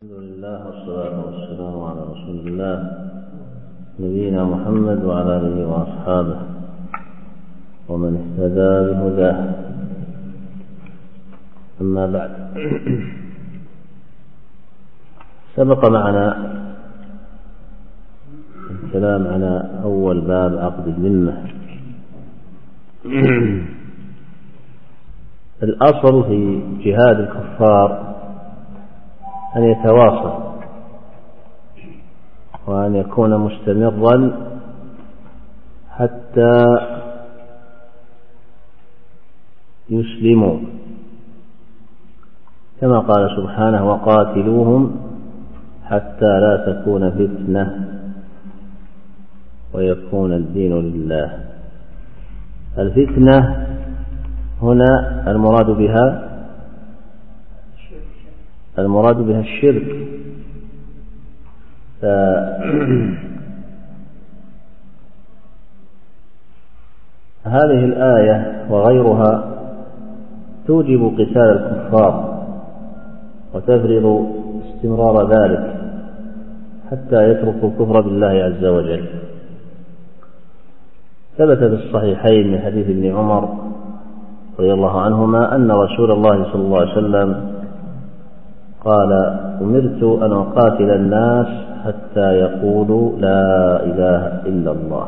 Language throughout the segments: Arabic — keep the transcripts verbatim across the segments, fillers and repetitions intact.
الحمد لله والصلاة والسلام على رسول الله نبينا محمد وعلى آله وأصحابه ومن اهتدى بهداه. أما بعد، سبق معنا الكلام على أول باب عقد الذمة. الأصل في جهاد الكفار أن يتواصل وأن يكون مستمرا حتى يسلموا، كما قال سبحانه: وقاتلوهم حتى لا تكون فتنة ويكون الدين لله. الفتنة هنا المراد بها المراد بها الشرك. هذه الآية وغيرها توجب قتال الكفار وتفرض استمرار ذلك حتى يتركوا الكفر بالله عز وجل. ثبت في الصحيحين من حديث ابن عمر رضي الله عنهما أن رسول الله صلى الله عليه وسلم قال: أمرت أن أقاتل الناس حتى يقولوا لا إله إلا الله.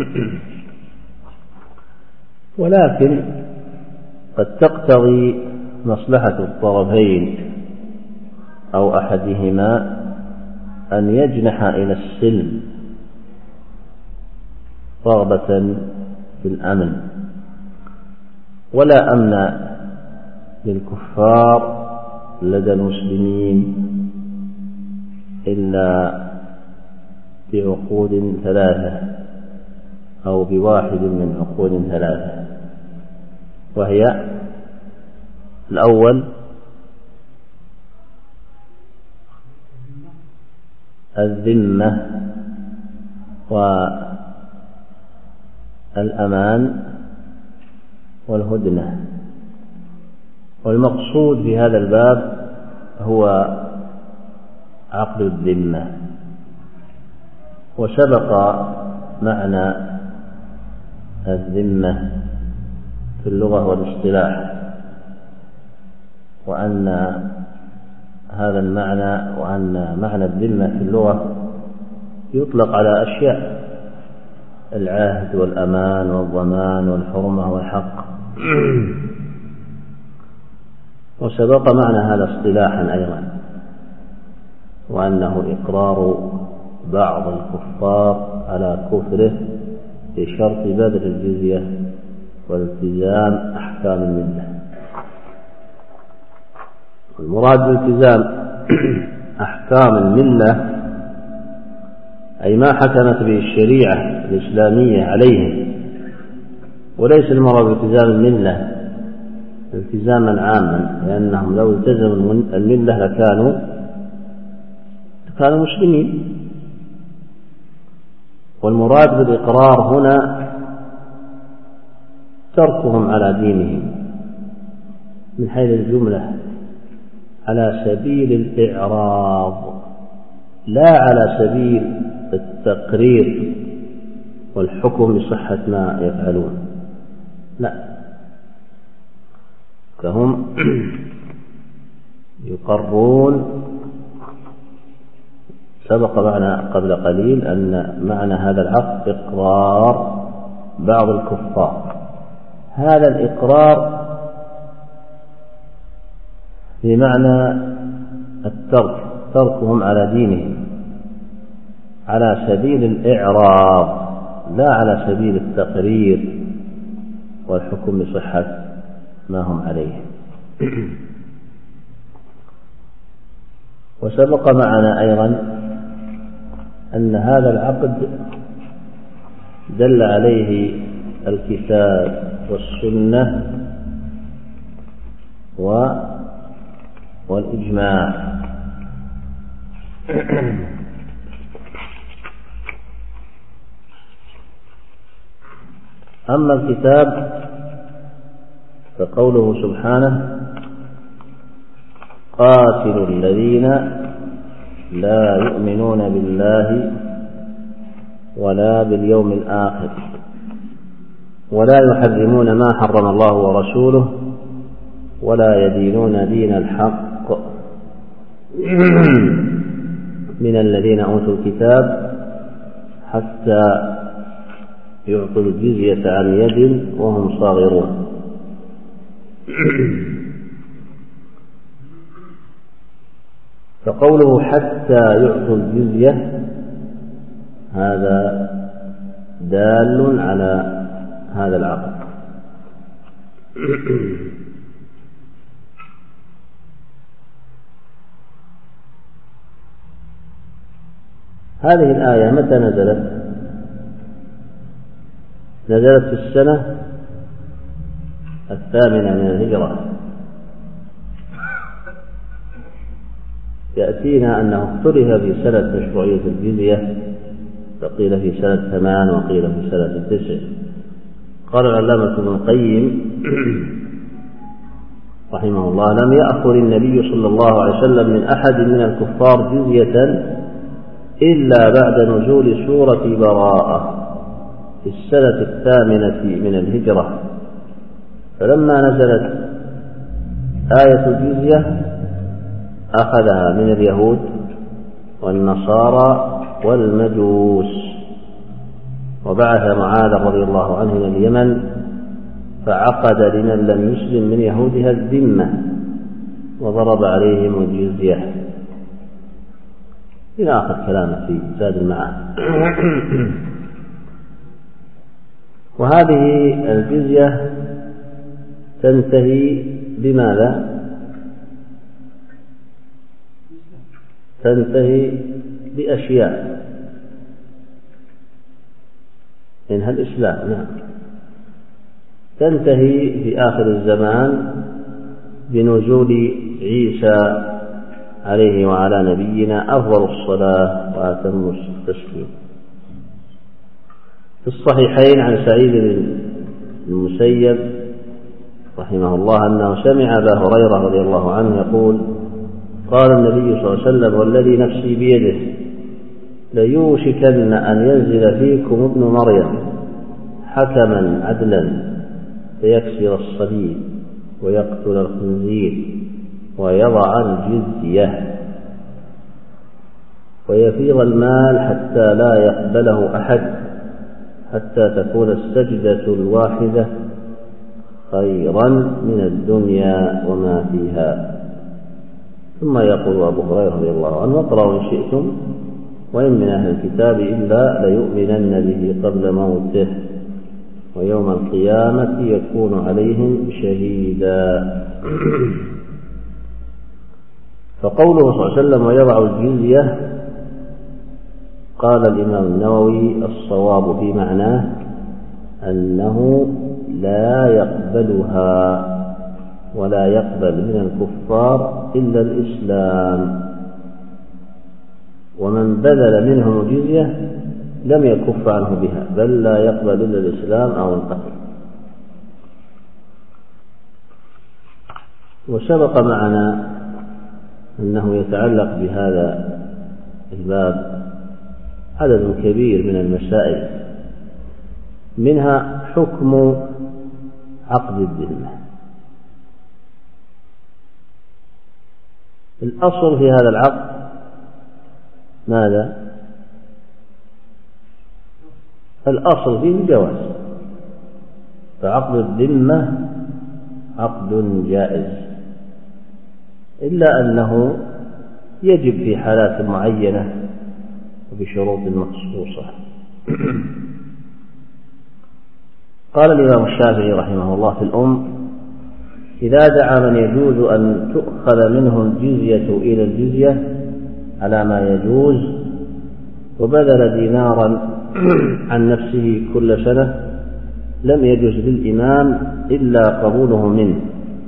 ولكن قد تقتضي مصلحة الطرفين أو أحدهما أن يجنح إلى السلم رغبة في الأمن، ولا أمن للكفار لدى المسلمين إلا بعقود ثلاثة أو بواحد من عقود ثلاثة، وهي: الأول الذمة والأمان والهدنة. والمقصود في هذا الباب هو عقد الذمة. وسبق معنى الذمة في اللغة والاصطلاح، وأن هذا المعنى وأن معنى الذمة في اللغة يطلق على أشياء: العهد والأمان والضمان والحرمة والحق. وسبق معنى هذا اصطلاحا أيضا، وأنه إقرار بعض الكفار على كفره بشرط بذل الجزية والالتزام أحكام الملة. المراد بالالتزام أحكام الملة أي ما حكمت به الشريعة الإسلامية عليهم، وليس المراد بالالتزام الملة التزاما عاما، لأنهم لو التزموا الملة لكانوا كانوا مسلمين. والمراد بالإقرار هنا تركهم على دينهم من حيث الجملة على سبيل الإعراض، لا على سبيل التقرير والحكم بصحة ما يفعلون، لا، فهم يقرون. سبق معنا قبل قليل أن معنى هذا العقد إقرار بعض الكفار. هذا الإقرار بمعنى الترك، تركهم على دينهم على سبيل الإعراض، لا على سبيل التقرير والحكم بصحة ما هم عليه. وسبق معنا أيضا أن هذا العقد دل عليه الكتاب والسنة والإجماع. أما الكتاب فقوله سبحانه: قاتلوا الذين لا يؤمنون بالله ولا باليوم الآخر ولا يحرمون ما حرم الله ورسوله ولا يدينون دين الحق من الذين أوتوا الكتاب حتى يعطوا الجزية عن يد وهم صاغرون. فقوله حتى يعطوا الجزية هذا دال على هذا العقد. هذه الآية متى نزلت؟ نزلت في السنة الثامنة من الهجرة. يأتينا أنه اختلف في سنة مشروعية الجزية، فقيل في سنة ثمان وقيل في سنة تسع. قال العلامة ابن القيم رحمه الله: لم يأخذ النبي صلى الله عليه وسلم من أحد من الكفار جزية إلا بعد نزول سورة براءة في السنة الثامنة من الهجرة. فلما نزلت آية الجزية أخذها من اليهود والنصارى والمجوس، وبعث معاذ رضي الله عنه إلى اليمن فعقد لمن لم يسلم من يهودها الذمة وضرب عليهم الجزية إلى آخر كلامه في زاد المعاد. وهذه الجزية تنتهي بماذا؟ تنتهي بأشياء منها الإسلام. نعم. تنتهي في آخر الزمان بنزول عيسى عليه وعلى نبينا أفضل الصلاة وأتم التسليم. في الصحيحين عن سعيد بن المسيب رحمه الله أنه سمع أبا هريرة رضي الله عنه يقول: قال النبي صلى الله عليه وسلم: والذي نفسي بيده ليوشكن أن ينزل فيكم ابن مريم حكما عدلا فيكسر الصليب ويقتل الخنزير ويضع الجزية ويفيض المال حتى لا يقبله أحد حتى تكون السجدة الواحدة خيرا من الدنيا وما فيها. ثم يقول أبو هريرة رضي الله عنه: اقرأوا إن شئتم وإن من أهل الكتاب إلا ليؤمنن به قبل موته ويوم القيامة يكون عليهم شهيدا. فقوله صلى الله عليه وسلم: ويضع الجزية، قال الإمام النووي: الصواب في معناه أنه لا يقبلها ولا يقبل من الكفار إلا الإسلام، ومن بذل منهم الجزية لم يكف عنه بها، بل لا يقبل إلا الإسلام أو القتل. وسبق معنا أنه يتعلق بهذا الباب عدد كبير من المسائل، منها حكم عقد الذمة. الأصل في هذا العقد ماذا؟ الأصل فيه الجواز، فعقد الذمة عقد جائز، إلا أنه يجب في حالات معينة وبشروط مخصوصة. قال الإمام الشافعي رحمه الله في الأم: إذا دعا من يجوز أن تؤخذ منه الجزية إلى الجزية على ما يجوز وبذل دينارا عن نفسه كل سنة لم يجوز للإمام إلا قبوله منه.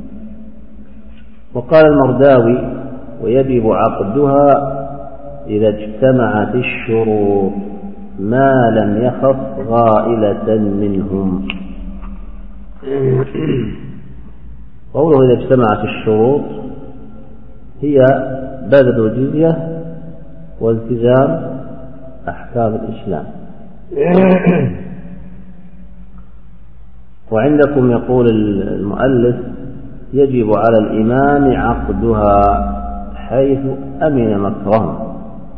وقال المرداوي: ويجب عقدها إذا اجتمعت الشروط ما لم يخف غائلة منهم. قوله إذا اجتمعت الشروط هي بذل الجزية والتزام أحكام الإسلام. وعندكم يقول المؤلف يجب على الإمام عقدها حيث أمن مكرهم،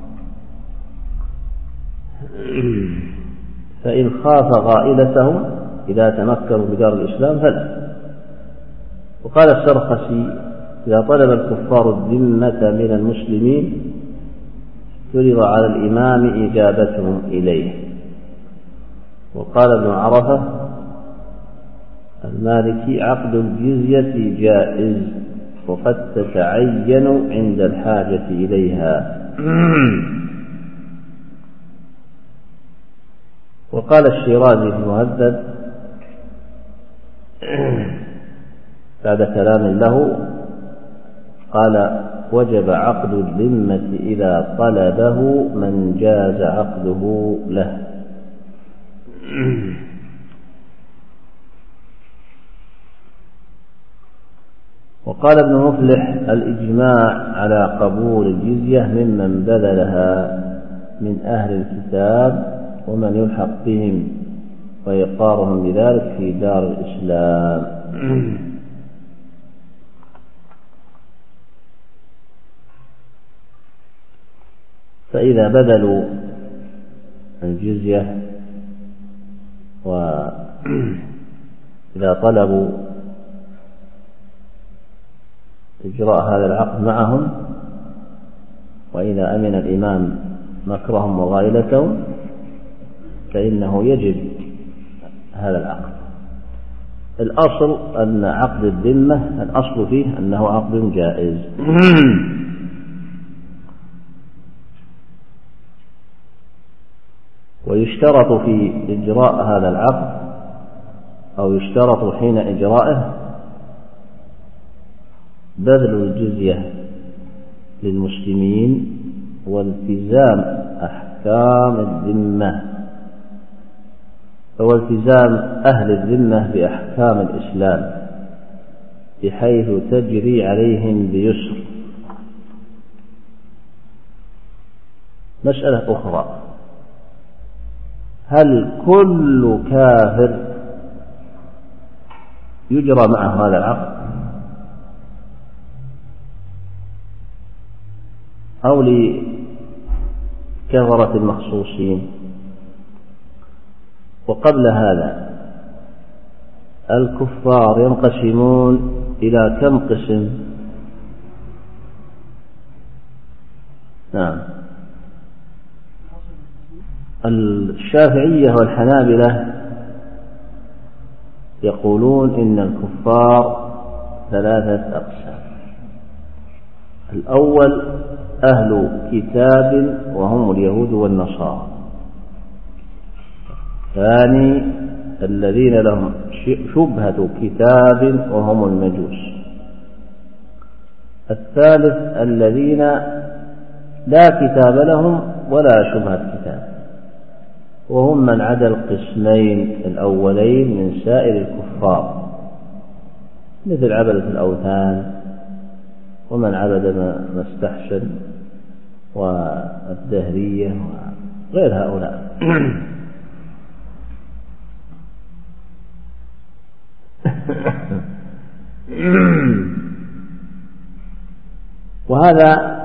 فإن خاف غائلتهم إذا تمكنوا بدار الإسلام فلا. وقال السرخسي إذا طلب الكفار الذمة من المسلمين فرض على الإمام إجابتهم إليه. وقال ابن عرفة المالكي عقد الجزية جائز وقد تتعين عند الحاجة إليها. وقال الشيرازي في المهذب بعد كلام له قال وجب عقد الذمة إذا طلبه من جاز عقده له. وقال ابن مفلح الإجماع على قبول الجزية ممن بذلها من أهل الكتاب ومن يلحق بهم وإقرارهم بذلك في دار الإسلام. فإذا بذلوا الجزية وإذا طلبوا إجراء هذا العقد معهم وإذا أمن الإمام مكرهم وغائلتهم فإنه يجب هذا العقد. الأصل أن عقد الذمة الأصل فيه أنه عقد جائز. ويشترط في إجراء هذا العقد أو يشترط حين إجرائه بذل الجزية للمسلمين والتزام أحكام الذمة هو التزام أهل الذمة بأحكام الإسلام بحيث تجري عليهم بيسر. مسألة أخرى، هل كل كافر يجرى معه هذا العقد أو لكثرة المخصوصين؟ وقبل هذا الكفار ينقسمون إلى كم قسم؟ نعم، الشافعية والحنابلة يقولون إن الكفار ثلاثة أقسام. الأول أهل كتاب وهم اليهود والنصارى. الثاني الذين لهم شبهة كتاب وهم المجوس. الثالث الذين لا كتاب لهم ولا شبهة كتاب وهم من عدا القسمين الأولين من سائر الكفار مثل عبدة الأوثان ومن عبد ما استحسن والدهرية وغير هؤلاء. وهذا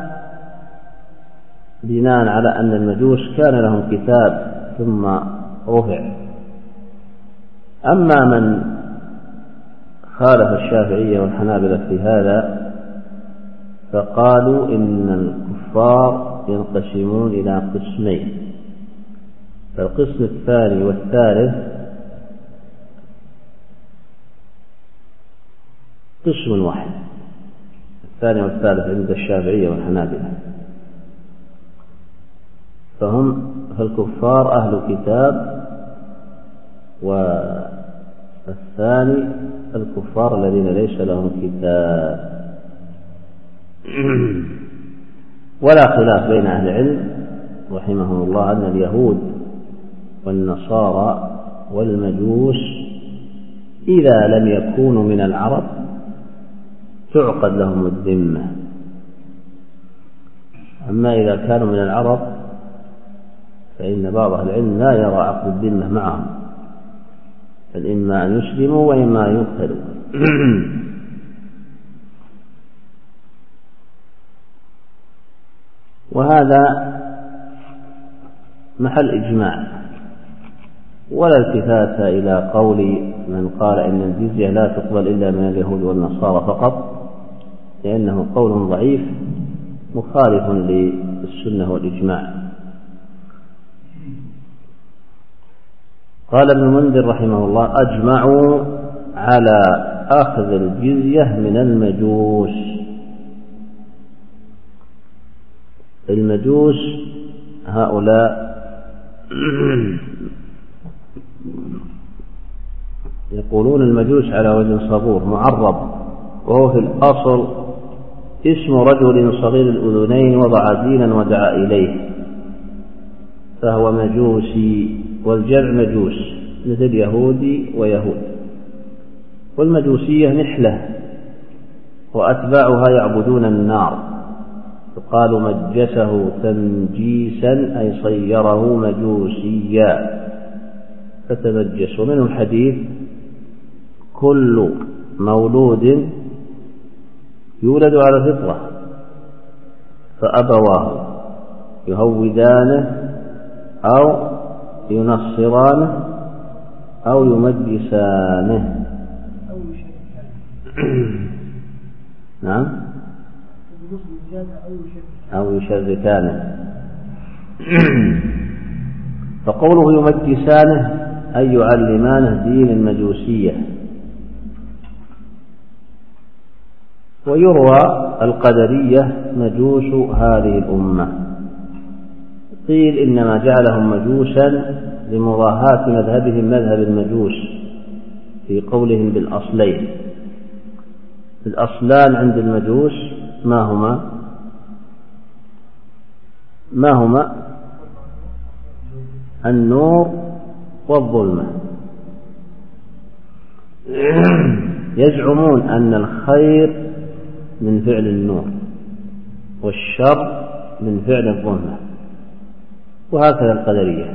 بناء على أن المجوس كان لهم كتاب ثم رفع. أما من خالف الشافعية والحنابلة في هذا فقالوا إن الكفار ينقسمون إلى قسمين، فالقسم الثاني والثالث قسم واحد، الثاني والثالث عند الشافعية والحنابلة، فهم فالكفار أهل كتاب والثاني الكفار الذين ليس لهم كتاب. ولا خلاف بين أهل العلم رحمهم الله أن اليهود والنصارى والمجوس إذا لم يكونوا من العرب تعقد لهم الذمة. أما إذا كانوا من العرب فإن بعض أهل العلم لا يرى عقد الذمة معهم، بل إما أن يسلموا وإما أن يقتلوا. وهذا محل إجماع، ولا التفات إلى قول من قال إن الجزية لا تقبل إلا من اليهود والنصارى فقط، لأنه قول ضعيف مخالف للسنة والإجماع. قال ابن المنذر رحمه الله: أجمعوا على أخذ الجزية من المجوس. المجوس هؤلاء يقولون المجوس على وجه صبور معرب، وهو في الأصل اسم رجل صغير الأذنين وضع دينا ودعا إليه، فهو مجوسي، والجمع مجوس مثل يهودي ويهود. والمجوسية نحلة، وأتباعها يعبدون النار، فقال مجسه تمجيسا أي صيره مجوسيا فتمجس. ومنه الحديث: كل مولود يولد على الفطرة فأبواه يهودانه أو ينصرانه أو يمجسانه. نعم، أو يشركانه. فقوله يمجسانه أي يعلمانه دين المجوسية. ويروى القدرية مجوس هذه الأمة، قيل إنما جعلهم مجوسا لمضاهاة مذهبهم مذهب المجوس في قولهم بالأصلين. الأصلان عند المجوس ما هما؟ ما هما؟ النور والظلمة. يزعمون أن الخير من فعل النور والشر من فعل الظلمة، وهكذا القدرية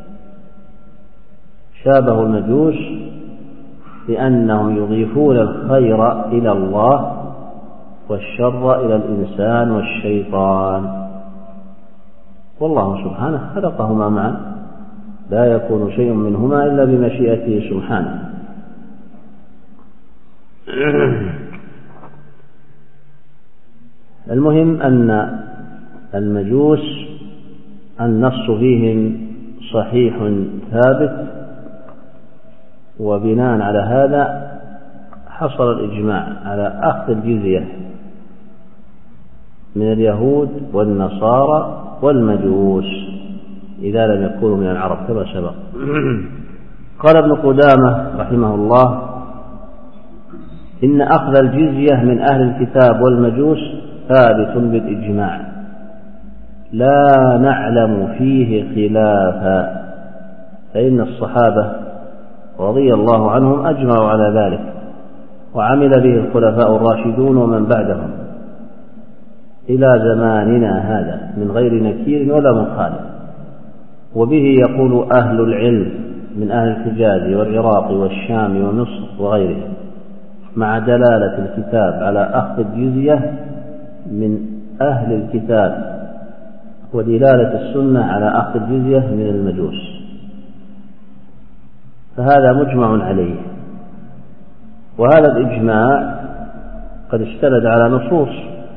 شابه المجوس لأنهم يضيفون الخير إلى الله والشر إلى الإنسان والشيطان، والله سبحانه خلقهما معا، لا يكون شيء منهما إلا بمشيئته سبحانه. المهم أن المجوس النص فيهم صحيح ثابت، وبناء على هذا حصل الإجماع على أخذ الجزية من اليهود والنصارى والمجوس إذا لم يكونوا من العرب كما سبق. قال ابن قدامة رحمه الله: إن أخذ الجزية من أهل الكتاب والمجوس ثابت بالإجماع لا نعلم فيه خلافا، فإن الصحابة رضي الله عنهم أجمعوا على ذلك، وعمل به الخلفاء الراشدون ومن بعدهم إلى زماننا هذا من غير نكير ولا مخالف. وبه يقول أهل العلم من أهل الحجاز والعراق والشام ومصر وغيرهم، مع دلالة الكتاب على أخذ الجزية من أهل الكتاب ودلالة السنة على أخذ الجزية من المجوس، فهذا مجمع عليه. وهذا الإجماع قد استند على نصوص،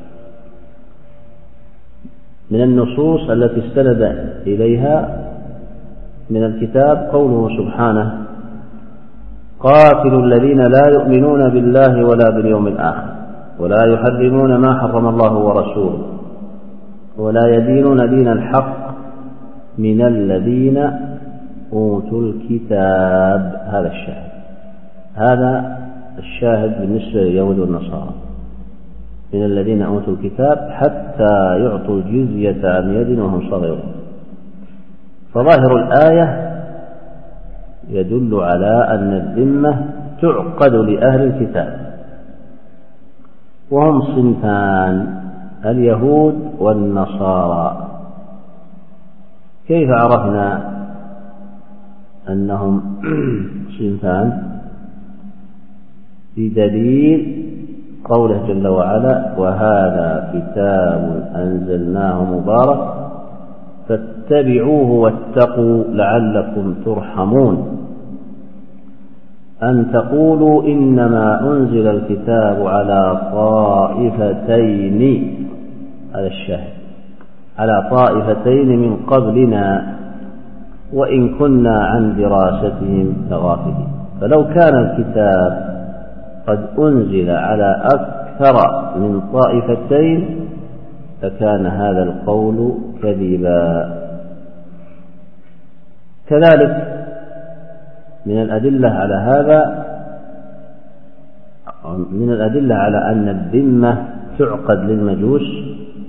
من النصوص التي استند إليها من الكتاب قوله سبحانه: قاتلوا الذين لا يؤمنون بالله ولا باليوم الآخر ولا يحرمون ما حرم الله ورسوله ولا يدينون دين الحق من الذين أوتوا الكتاب. هذا الشاهد، هذا الشاهد بالنسبة لليهود والنصارى، من الذين أوتوا الكتاب حتى يعطوا الجزية عن يد وهم صغيرون. فظاهر الآية يدل على أن الذمة تعقد لأهل الكتاب، وهم صنفان: اليهود والنصارى. كيف عرفنا أنهم صنفان؟ بدليل قوله جل وعلا: وهذا كتاب أنزلناه مبارك فاتبعوه واتقوا لعلكم ترحمون. أن تقولوا إنما أنزل الكتاب على طائفتين، على الشاهد، على طائفتين من قبلنا وإن كنا عن دراستهم لغافلين. فلو كان الكتاب قد أنزل على أكثر من طائفتين فكان هذا القول كذبا. كذلك من الأدلة على هذا، من الأدلة على أن الذمة تعقد للمجوس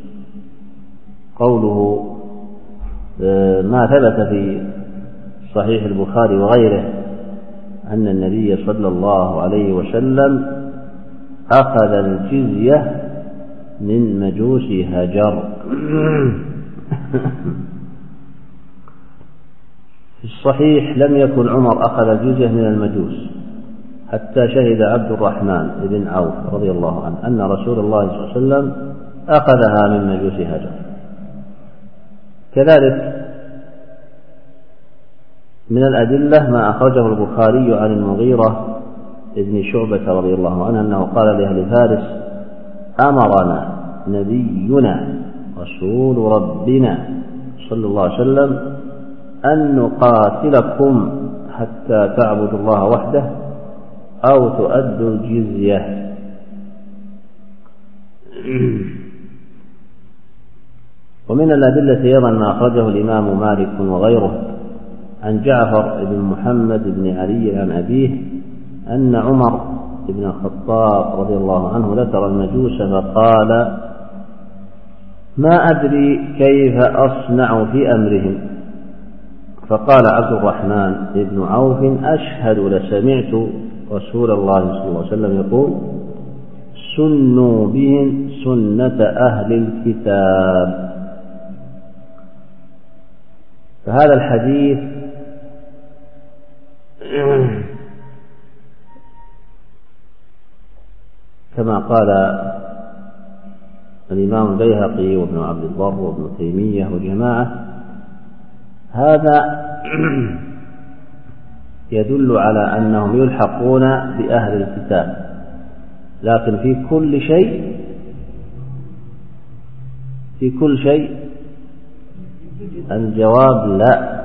قوله ما ثبت في صحيح البخاري وغيره أن النبي صلى الله عليه وسلم أخذ الجزية من مجوس هجر. في الصحيح لم يكن عمر أخذ الجزية من المجوس حتى شهد عبد الرحمن بن عوف رضي الله عنه أن رسول الله صلى الله عليه وسلم أخذها من مجوس هجر. كذلك من الأدلة ما أخرجه البخاري عن المغيرة بن شعبة رضي الله عنه أنه قال لأهل فارس: أمرنا نبينا رسول ربنا صلى الله عليه وسلم أن نقاتلكم حتى تعبدوا الله وحده أو تؤدوا الجزية. ومن الأدلة أيضا ما أخرجه الإمام مالك وغيره عن جعفر بن محمد بن علي عن أبيه أن عمر بن الخطاب رضي الله عنه ذكر المجوس فقال: ما أدري كيف أصنع في أمرهم. فقال عبد الرحمن بن عوف: أشهد لسمعت رسول الله صلى الله عليه وسلم يقول: سنوا بهم سنة أهل الكتاب. فهذا الحديث كما قال الإمام البيهقي وابن عبد البر وابن تيمية وجماعة، هذا يدل على أنهم يلحقون بأهل الكتاب، لكن في كل شيء في كل شيء الجواب لا.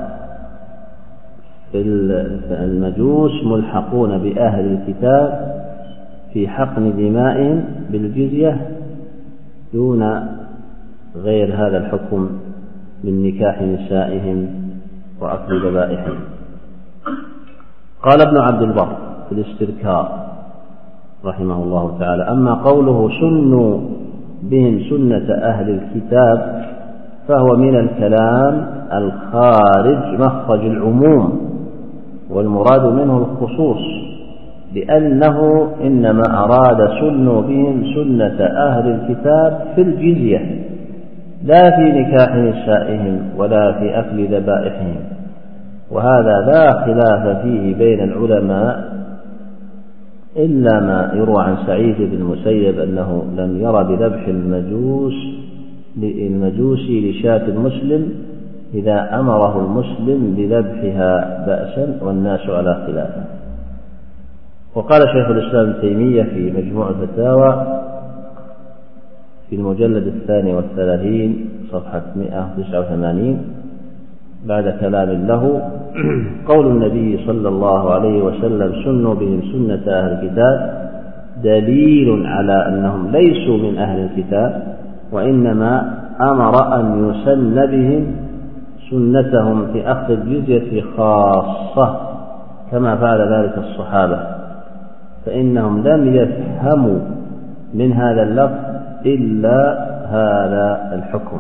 المجوس ملحقون بأهل الكتاب في حقن دمائهم بالجزية دون غير هذا الحكم من نكاح نسائهم وأكل ذبائحهم. قال ابن عبد البر في الاستذكار رحمه الله تعالى: أما قوله سنوا بهم سنة أهل الكتاب فهو من الكلام الخارج مخرج العموم، والمراد منه الخصوص، لأنه إنما أراد سنوا بهم سنة أهل الكتاب في الجزية لا في نكاح نسائهم ولا في أكل ذبائحهم. وهذا لا خلاف فيه بين العلماء إلا ما يروى عن سعيد بن المسيب أنه لم يرى بذبح المجوس المجوسي لشاة المسلم إذا أمره المسلم بذبحها بأسا، والناس على خلافه. وقال شيخ الإسلام ابن تيمية في مجموع الفتاوى في المجلد الثاني والثلاثين صفحة مئة وتسعة وثمانين بعد كلام له: قول النبي صلى الله عليه وسلم سنوا بهم سنة أهل الكتاب دليل على أنهم ليسوا من أهل الكتاب، وإنما أمر أن يسن بهم سنتهم في أخذ الجزية خاصة كما فعل ذلك الصحابة، فإنهم لم يفهموا من هذا اللفظ إلا هذا الحكم.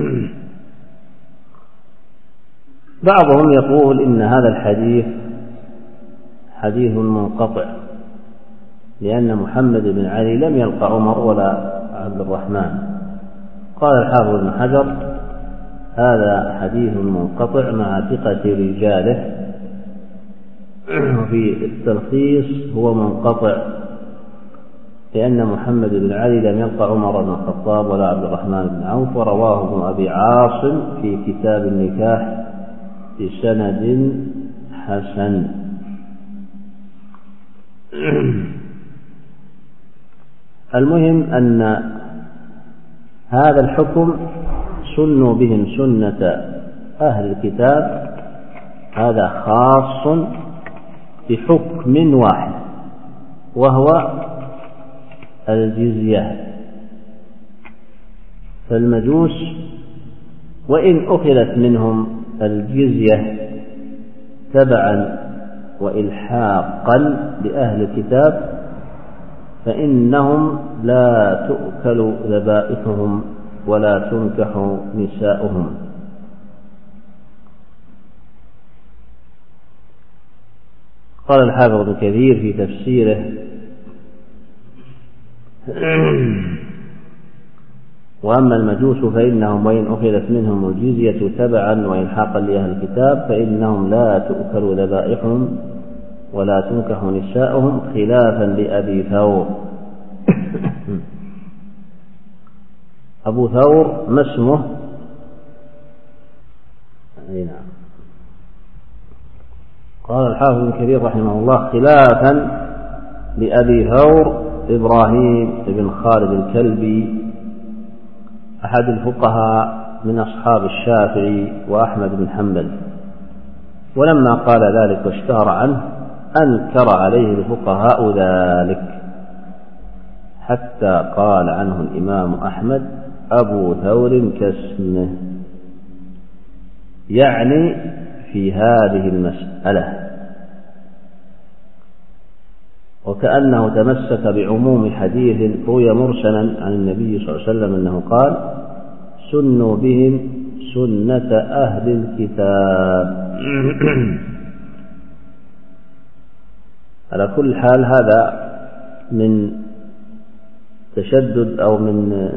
بعضهم يقول إن هذا الحديث حديث منقطع، لأن محمد بن علي لم يلقى عمر ولا عبد الرحمن، قال الحافظ ابن حجر: هذا حديث منقطع مع ثقة رجاله. وفي التلخيص هو منقطع لأن محمد بن علي لم يلقى عمر بن الخطاب ولا عبد الرحمن بن عوف، ورواه ابن أبي عاصم في كتاب النكاح بسند حسن. المهم أن هذا الحكم سنوا بهم سنة أهل الكتاب، هذا خاص بحكم واحد وهو الجزية. فالمجوس وإن أخذت منهم الجزية تبعا وإلحاقا بأهل الكتاب فإنهم لا تؤكل ذبائحهم ولا تنكح نساؤهم. قال الحافظ ابن كثير في تفسيره: وأما المجوس فإنهم وإن أخذت منهم الجزية تبعا وإلحاقا لأهل الكتاب فإنهم لا تؤكل ذبائحهم ولا تنكح نساؤهم، خلافا لأبي ثور. أبو ثور ما اسمه؟ أي نعم. قال الحافظ ابن كثير رحمه الله: خلافا لأبي ثور إبراهيم بن خالد الكلبي أحد الفقهاء من أصحاب الشافعي وأحمد بن حنبل، ولما قال ذلك واشتهر عنه أنكر عليه الفقهاء ذلك، حتى قال عنه الإمام أحمد: أبو ثور كاسمه، يعني في هذه المسألة، وكأنه تمسك بعموم حديث روي مرسلا عن النبي صلى الله عليه وسلم أنه قال: سنوا بهم سنة أهل الكتاب. على كل حال هذا من تشدد أو من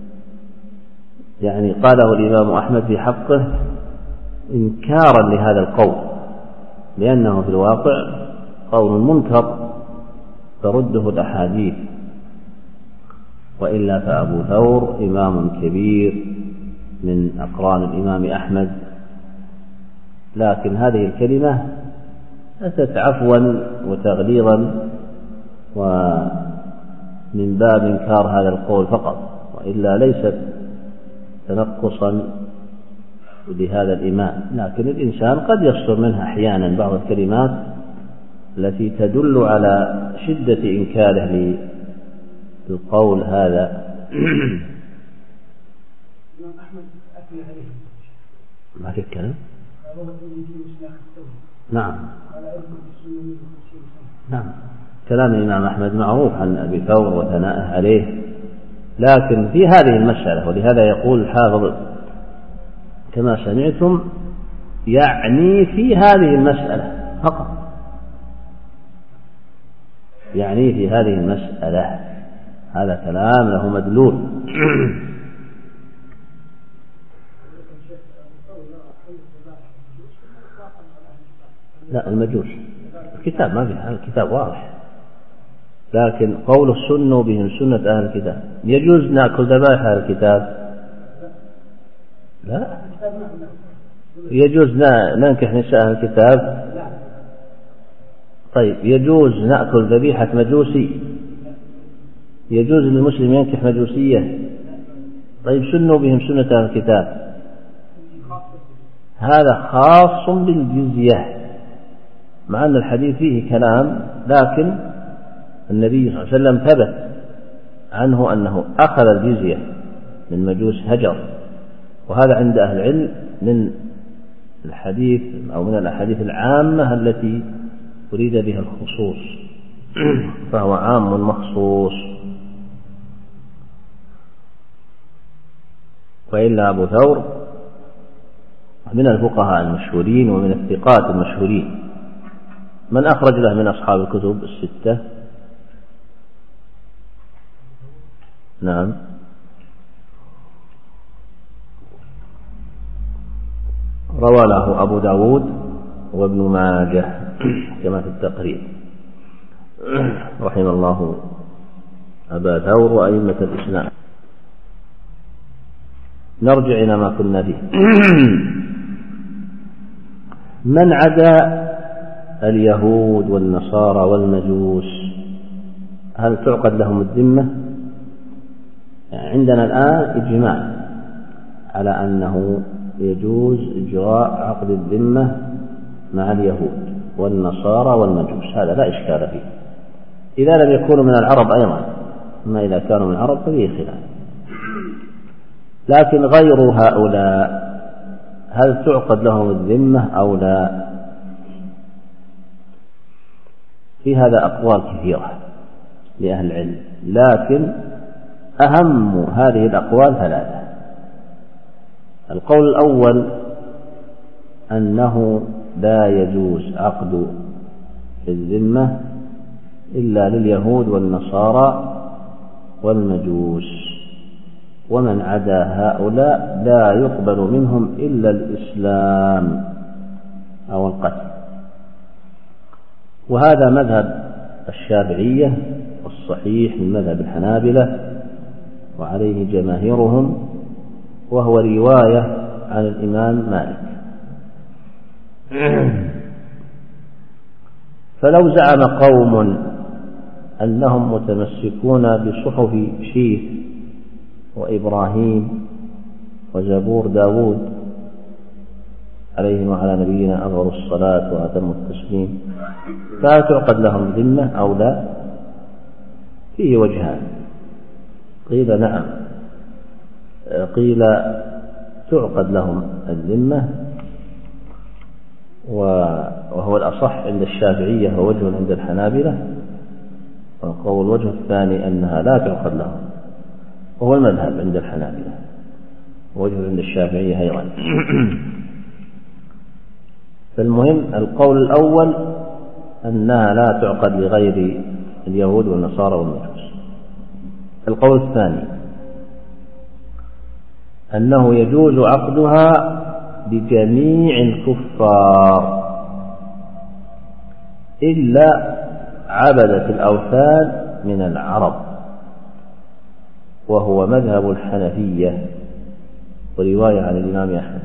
يعني قاله الإمام أحمد في حقه إنكارا لهذا القول، لأنه في الواقع قول منكر ترده الأحاديث، وإلا فأبو ثور إمام كبير من أقران الإمام أحمد، لكن هذه الكلمة أتت عفوا وتغليظا ومن باب إنكار هذا القول فقط، وإلا ليست تنقصا لهذا الإمام. لكن الإنسان قد يصدر منها أحيانا بعض الكلمات التي تدل على شدة إنكاره للقول هذا. ما في الكلام. نعم نعم كلام الإمام أحمد معروف عن أبي ثور وثنائه عليه، لكن في هذه المسألة، ولهذا يقول الحافظ كما سمعتم يعني في هذه المسألة فقط، يعني في هذه المسألة، هذا كلام له مدلول. لا المجوس الكتاب ما فيه، الكتاب واضح، لكن قول السنة بهم سنة أهل الكتاب، يجوز نأكل ذبائح أهل الكتاب؟ لا، يجوز ننكح نساء أهل الكتاب؟ طيب يجوز نأكل ذبيحة مجوسي؟ يجوز للمسلم ينكح مجوسية؟ طيب سنوا بهم سنة أهل الكتاب، هذا خاص بالجزية، مع أن الحديث فيه كلام، لكن النبي صلى الله عليه وسلم ثبت عنه أنه أخذ الجزية من مجوس هجر، وهذا عند أهل العلم من الحديث أو من الأحاديث العامة التي أريد بها الخصوص، فهو عام مخصوص. وإلا أبو ثور من الفقهاء المشهورين ومن الثقات المشهورين. من أخرج له من أصحاب الكتب الستة؟ نعم روى له أبو داود وابن ماجه كما في التقريب، رحم الله أبا ثور وأئمة الإسلام. نرجع إلى ما كنا فيه. من عدا اليهود والنصارى والمجوس هل تعقد لهم الذمة؟ يعني عندنا الآن إجماع على أنه يجوز إجراء عقد الذمة مع اليهود والنصارى والمجوس، هذا لا إشكال فيه إذا لم يكونوا من العرب أيضا، أما إذا كانوا من العرب ففيه خلاف. لكن غير هؤلاء هل تعقد لهم الذمة أو لا؟ في هذا أقوال كثيرة لأهل العلم، لكن أهم هذه الأقوال ثلاثة. القول الأول أنه لا يجوز عقد الذمة إلا لليهود والنصارى والمجوس، ومن عدا هؤلاء لا يقبل منهم إلا الإسلام أو القتل. وهذا مذهب الشافعية والصحيح من مذهب الحنابلة وعليه جماهيرهم، وهو رواية عن الإمام مالك. فلو زعم قوم أنهم متمسكون بصحف شيث وإبراهيم وزبور داود عليهم وعلى نبينا أفضل الصلاة وأتم التسليم، فهل تعقد لهم ذمة أو لا؟ فيه وجهان، قيل نعم، قيل تعقد لهم الذمة وهو الأصح عند الشافعية ووجه عند الحنابلة، وقول الوجه الثاني أنها لا تعقد لهم وهو المذهب عند الحنابلة ووجه عند الشافعية أيضا. فالمهم القول الأول أنها لا تعقد لغير اليهود والنصارى والمجوس. القول الثاني أنه يجوز عقدها بجميع الكفار إلا عبدة الأوثان من العرب، وهو مذهب الحنفية ورواية عن الإمام أحمد.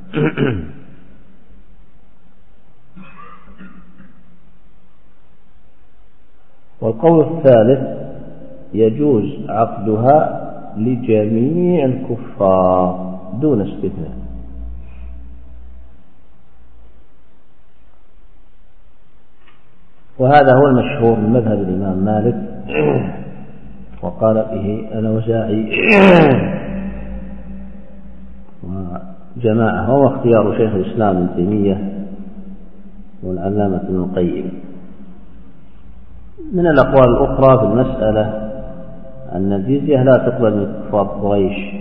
والقول الثالث يجوز عقدها لجميع الكفار دون استثناء. وهذا هو المشهور من مذهب الإمام مالك، وقال به الأوزاعي وجماعة، هو اختيار شيخ الإسلام ابن تيمية والعلامة ابن القيم. من الأقوال الأخرى في المسألة أن الجزية لا تقبل من كفار قريش،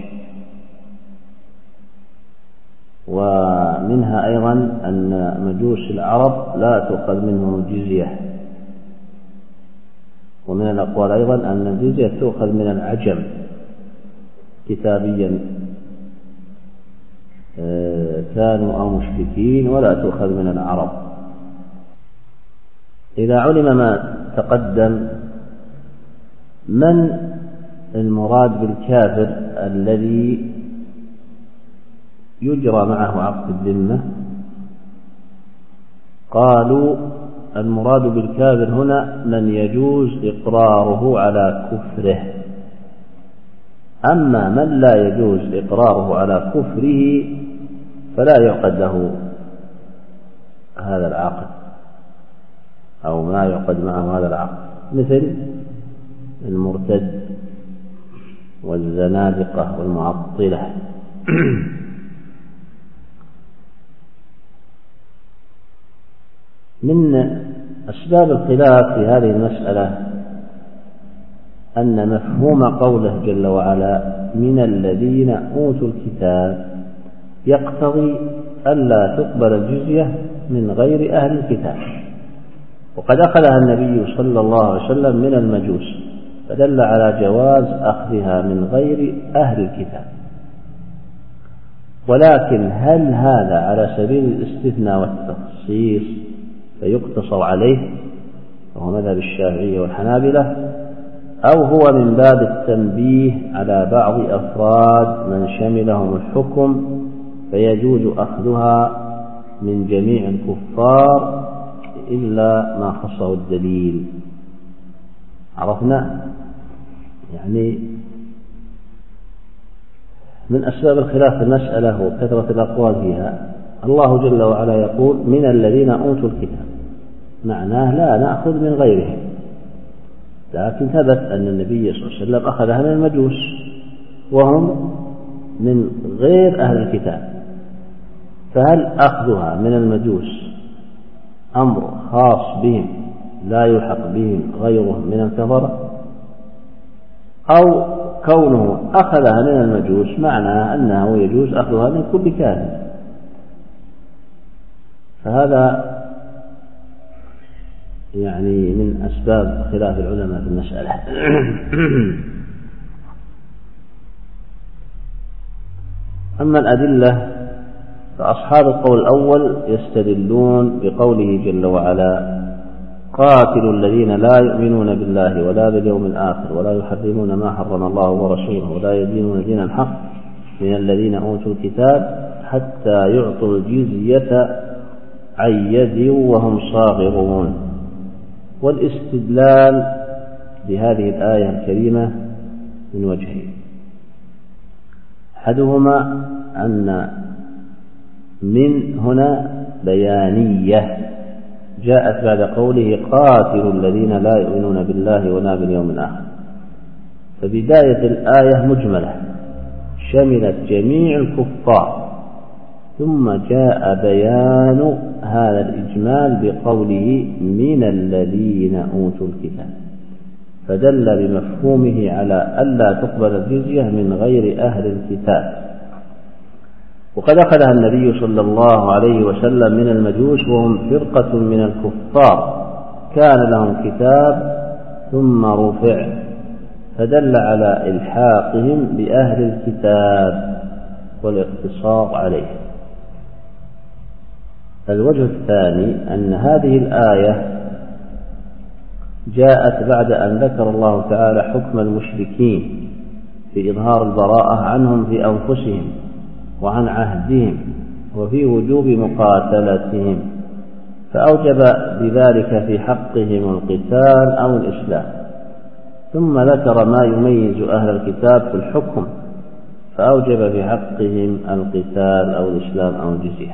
ومنها أيضا أن مجوس العرب لا تؤخذ منهم الجزية. ومن الأقوال أيضا أن الجزية تؤخذ من العجم كتابيا كانوا أو مشركين، ولا تؤخذ من العرب. إذا علم ما تقدم، من المراد بالكافر الذي يجرى معه عقد الذمة؟ قالوا المراد بالكافر هنا من يجوز إقراره على كفره، أما من لا يجوز إقراره على كفره فلا يعقد له هذا العقد أو ما يعقد معه هذا العقد، مثل المرتد والزنادقة والمعطلة. من أسباب الخلاف في هذه المسألة أن مفهوم قوله جل وعلا من الذين أوتوا الكتاب يقتضي ألا تقبل الجزية من غير أهل الكتاب، وقد أخذها النبي صلى الله عليه وسلم من المجوس، فدل على جواز أخذها من غير أهل الكتاب. ولكن هل هذا على سبيل الاستثناء والتخصيص فيقتصر عليه وهو مذهب الشافعية والحنابلة، أو هو من باب التنبيه على بعض أفراد من شملهم الحكم فيجوز أخذها من جميع الكفار إلا ما خصه الدليل؟ عرفنا يعني من أسباب الخلاف في المسألة وكثرة الأقوال فيها الله جل وعلا يقول من الذين أوتوا الكتاب، معناه لا نأخذ من غيرهم، لكن ثبت أن النبي صلى الله عليه وسلم أخذها من المجوس وهم من غير أهل الكتاب، فهل أخذها من المجوس أمر خاص بهم لا يلحق بهم غيرهم من الكفرة، أو كونه أخذها من المجوس معناه أنه يجوز أخذها من كل كافر؟ فهذا يعني من أسباب خلاف العلماء في المسألة. أما الأدلة فأصحاب القول الأول يستدلون بقوله جل وعلا قاتلوا الذين لا يؤمنون بالله ولا باليوم الآخر ولا يحرمون ما حرم الله ورسوله ولا يدينون دين الحق من الذين أوتوا الكتاب حتى يعطوا الجزية عن يد وهم صاغرون. والاستدلال بهذه الآية الكريمة من وجهين: أحدهما أن من هنا بيانية جاءت بعد قوله قاتلوا الذين لا يؤمنون بالله ولا باليوم الآخر، فبداية الآية مجملة شملت جميع الكفار، ثم جاء بيان هذا الإجمال بقوله من الذين أوتوا الكتاب، فدل بمفهومه على ألا تقبل الجزية من غير أهل الكتاب. وقد أخذها النبي صلى الله عليه وسلم من المجوس وهم فرقة من الكفار كان لهم كتاب ثم رفع، فدل على إلحاقهم بأهل الكتاب والاقتصار عليه. الوجه الثاني أن هذه الآية جاءت بعد أن ذكر الله تعالى حكم المشركين في إظهار البراءة عنهم في أنفسهم وعن عهدهم وفي وجوب مقاتلتهم، فأوجب بذلك في حقهم القتال أو الإسلام، ثم ذكر ما يميز أهل الكتاب في الحكم فأوجب في حقهم القتال أو الإسلام أو الجزية.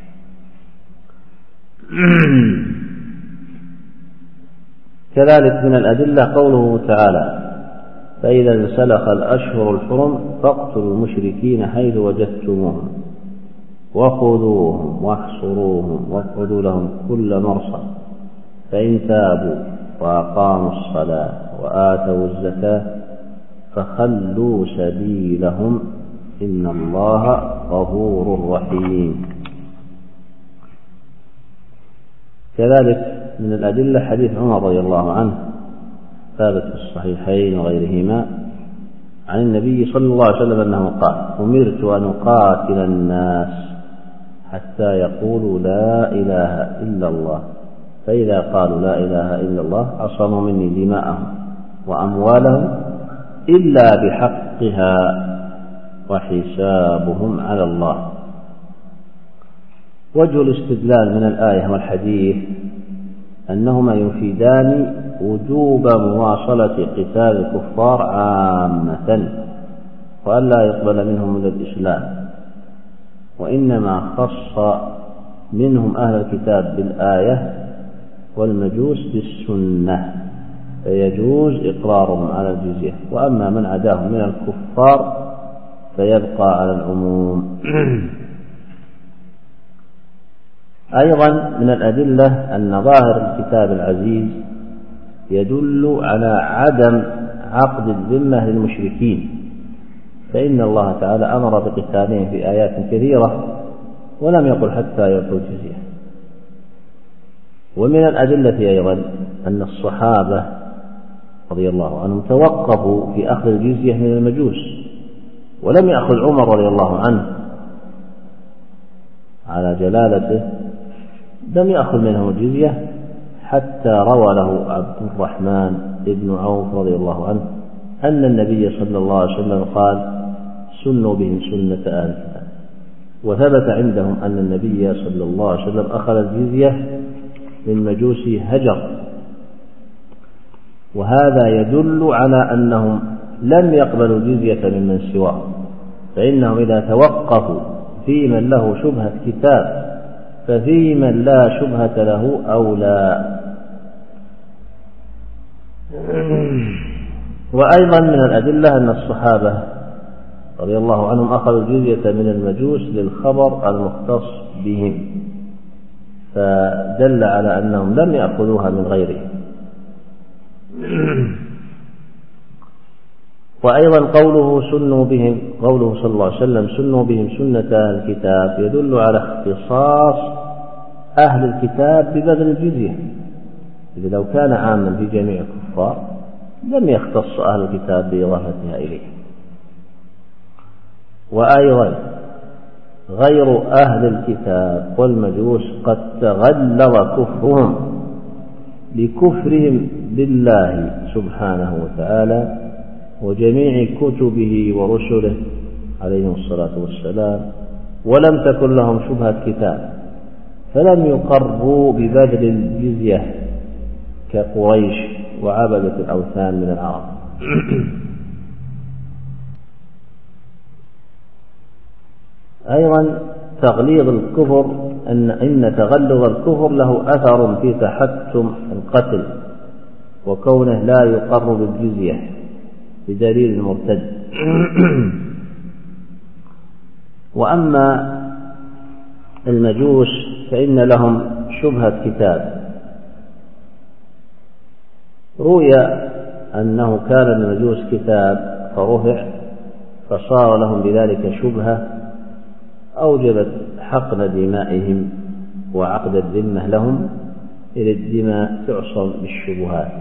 كذلك من الأدلة قوله تعالى فإذا انسلخ الأشهر الحرم فاقتلوا المشركين حيث وجدتموهم وخذوهم واحصروهم واقعدوا لهم كل مرصد فإن تابوا وأقاموا الصلاة وآتوا الزكاة فخلوا سبيلهم إن الله غفور رحيم. كذلك من الأدلة حديث عمر رضي الله عنه ثابت في الصحيحين وغيرهما عن النبي صلى الله عليه وسلم أنه قال أمرت أن أقاتل الناس حتى يقولوا لا إله إلا الله، فإذا قالوا لا إله إلا الله عصموا مني دماءهم وأموالهم إلا بحقها وحسابهم على الله. وجه الاستدلال من الآية والحديث أنهما يفيدان وجوب مواصلة قتال الكفار عامة وأن لا يقبل منهم من الإسلام، وإنما خص منهم أهل الكتاب بالآية والمجوس بالسنة، فيجوز إقرارهم على الجزية، وأما من عداهم من الكفار فيبقى على العموم. أيضا من الأدلة أن ظاهر الكتاب العزيز يدل على عدم عقد الذمة للمشركين، فإن الله تعالى أمر بقتالهم في آيات كثيرة ولم يقل حتى يعطوا الجزية. ومن الأدلة أيضا أن الصحابة رضي الله عنهم توقفوا في أخذ الجزية من المجوس، ولم يأخذ عمر رضي الله عنه على جلالته لم يأخذ منهم الجزية حتى روى له عبد الرحمن بن عوف رضي الله عنه أن النبي صلى الله عليه وسلم قال سنوا بهم سنة أهل الكتاب. وثبت عندهم أن النبي صلى الله عليه وسلم أخذ الجزية من مجوس هجر، وهذا يدل على أنهم لم يقبلوا الجزية ممن سواه، فإنهم إذا توقفوا في من له شبهة كتاب ففي من لا شبهة له أولى. وأيضا من الأدلة أن الصحابة رضي الله عنهم أخذوا الجزية من المجوس للخبر المختص بهم، فدل على أنهم لم يأخذوها من غيرهم. وأيضا قوله سنوا بهم، قوله صلى الله عليه وسلم سنوا بهم سنة أهل الكتاب يدل على اختصاص أهل الكتاب ببذل الجزية، إذا لو كان عاما في جميع الكفار لم يختص أهل الكتاب بإضافتها إليه. وأيضا غير أهل الكتاب والمجوس قد تغلظ كفرهم لكفرهم بالله سبحانه وتعالى وجميع كتبه ورسله عليهم الصلاة والسلام، ولم تكن لهم شبهة كتاب فلم يقروا ببذل الجزية كقريش وعبدة الأوثان من العرب. أيضا تغليظ الكفر أن إن تغلظ الكفر له أثر في تحتم القتل وكونه لا يقر بالجزية بدليل المرتد. وأما المجوس فإن لهم شبهة كتاب، روي أنه كان المجوس كتاب فرفع فصار لهم بذلك شبهة أوجبت حقن دمائهم وعقد الذمة لهم، إذ الدماء تعصم بالشبهات.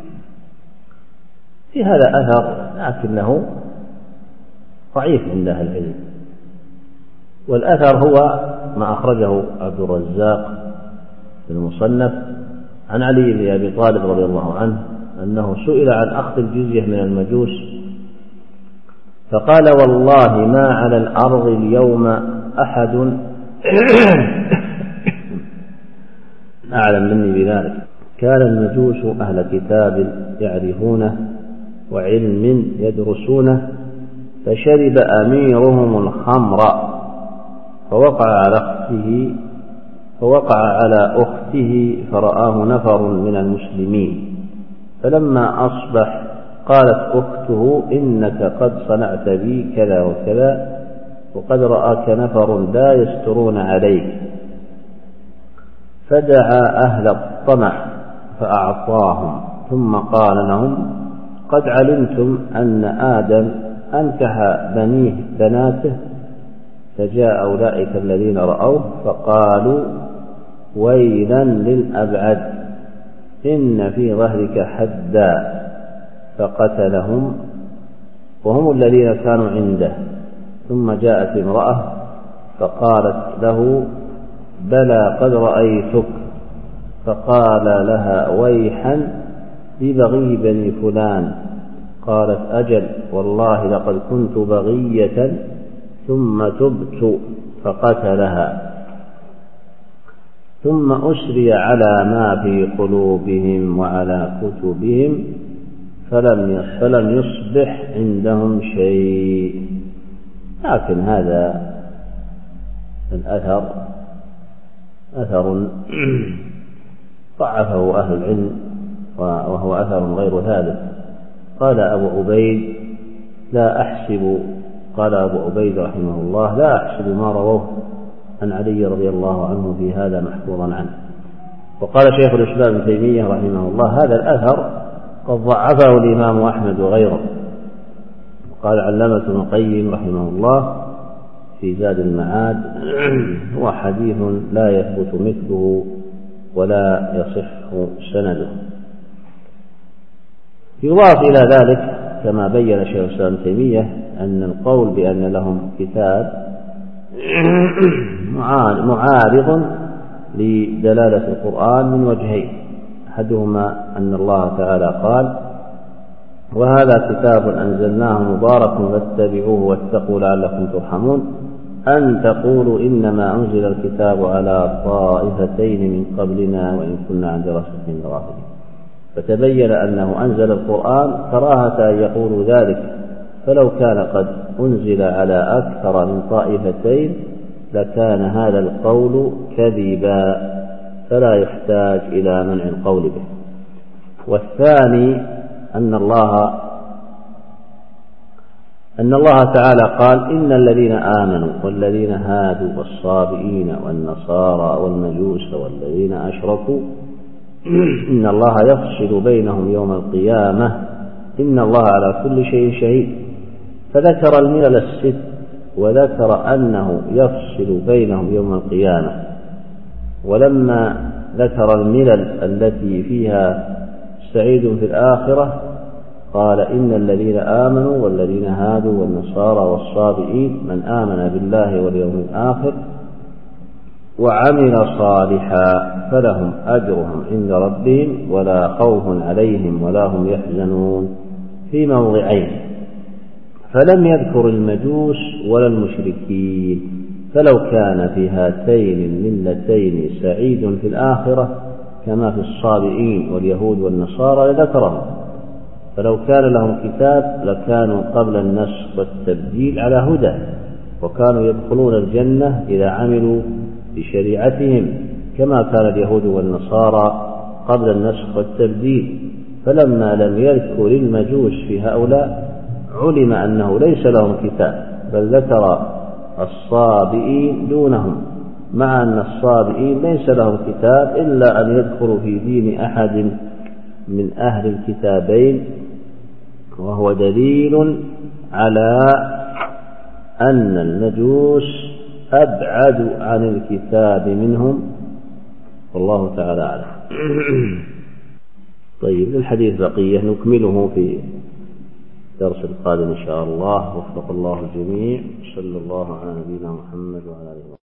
في هذا أثر لكنه ضعيف عند أهل العلم، والأثر هو ما أخرجه عبد الرزاق في المصنف عن علي بن أبي طالب رضي الله عنه أنه سئل عن أخذ الجزية من المجوس فقال والله ما على الأرض اليوم أحد أعلم مني بذلك. كان المجوس أهل كتاب يعرفونه وعلم يدرسونه، فشرب أميرهم الخمر فوقع على أخته فوقع على أخته فرآه نفر من المسلمين، فلما أصبح قالت أخته إنك قد صنعت بي كذا وكذا وقد رآك نفر لا يسترون عليك، فدعا أهل الطمع فأعطاهم ثم قال لهم قد علمتم أن آدم أنكح بنيه بناته، فجاء أولئك الذين رأوه فقالوا ويلا للأبعد إن في ظهرك حدا، فقتلهم وهم الذين كانوا عنده. ثم جاءت امرأة فقالت له بلى قد رأيتك، فقال لها ويحا ببغي بني فلان، قالت أجل والله لقد كنت بغية ثم تبت، فقتلها. ثم أسري على ما في قلوبهم وعلى كتبهم فلم فلم يصبح عندهم شيء. لكن هذا الأثر أثر ضعفه أهل العلم وهو أثر غير ثابت. قال أبو عبيد لا أحسب قال أبو عبيد رحمه الله لا أحسب ما رواه عن علي رضي الله عنه في هذا محفوظا عنه. وقال شيخ الإسلام ابن تيمية رحمه الله هذا الأثر قد ضعفه الإمام أحمد وغيره. وقال علامة ابن القيم رحمه الله في زاد المعاد هو حديث لا يثبت مثله ولا يصح سنده. يضاف إلى ذلك كما بين شيخ الإسلام ابن تيمية أن القول بأن لهم كتاب معارض لدلالة القرآن من وجهين: أحدهما أن الله تعالى قال: وهذا كتاب أنزلناه مبارك فاتبعوه واتقوا لعلكم ترحمون، أن تقولوا إنما أنزل الكتاب على طائفتين من قبلنا وإن كنا عن دراستهم لغافلين. فتبين أنه أنزل القرآن كراهة أن يقولوا ذلك، فلو كان قد أنزل على أكثر من طائفتين لكان هذا القول كذبا، فلا يحتاج إلى منع القول به. والثاني أن الله أن الله تعالى قال: إن الذين آمنوا والذين هادوا والصابئين والنصارى والمجوس والذين أشركوا إن الله يفصل بينهم يوم القيامة إن الله على كل شيء شهيد. فذكر الملل الست وذكر أنه يفصل بينهم يوم القيامة، ولما ذكر الملل التي فيها سعيد في الآخرة قال: إن الذين آمنوا والذين هادوا والنصارى والصابئين من آمن بالله واليوم الآخر وعمل صالحا فلهم أجرهم عند ربهم ولا خوف عليهم ولا هم يحزنون، في موضعين، فلم يذكر المجوس ولا المشركين. فلو كان في هاتين الملتين سعيد في الآخرة كما في الصابئين واليهود والنصارى لذكرهم، فلو كان لهم كتاب لكانوا قبل النسخ والتبديل على هدى، وكانوا يدخلون الجنة إذا عملوا بشريعتهم كما كان اليهود والنصارى قبل النسخ والتبديل. فلما لم يذكر المجوس في هؤلاء علم أنه ليس لهم كتاب، بل ذكر الصابئين دونهم، مع أن الصابئين ليس لهم كتاب إلا أن يدخلوا في دين أحد من أهل الكتابين، وهو دليل على أن المجوس أبعد عن الكتاب منهم، والله تعالى أعلم. طيب، للحديث بقية نكمله في الدرس القادم إن شاء الله. وفق الله الجميع. صلى الله على نبينا محمد وعلى آله وسلم.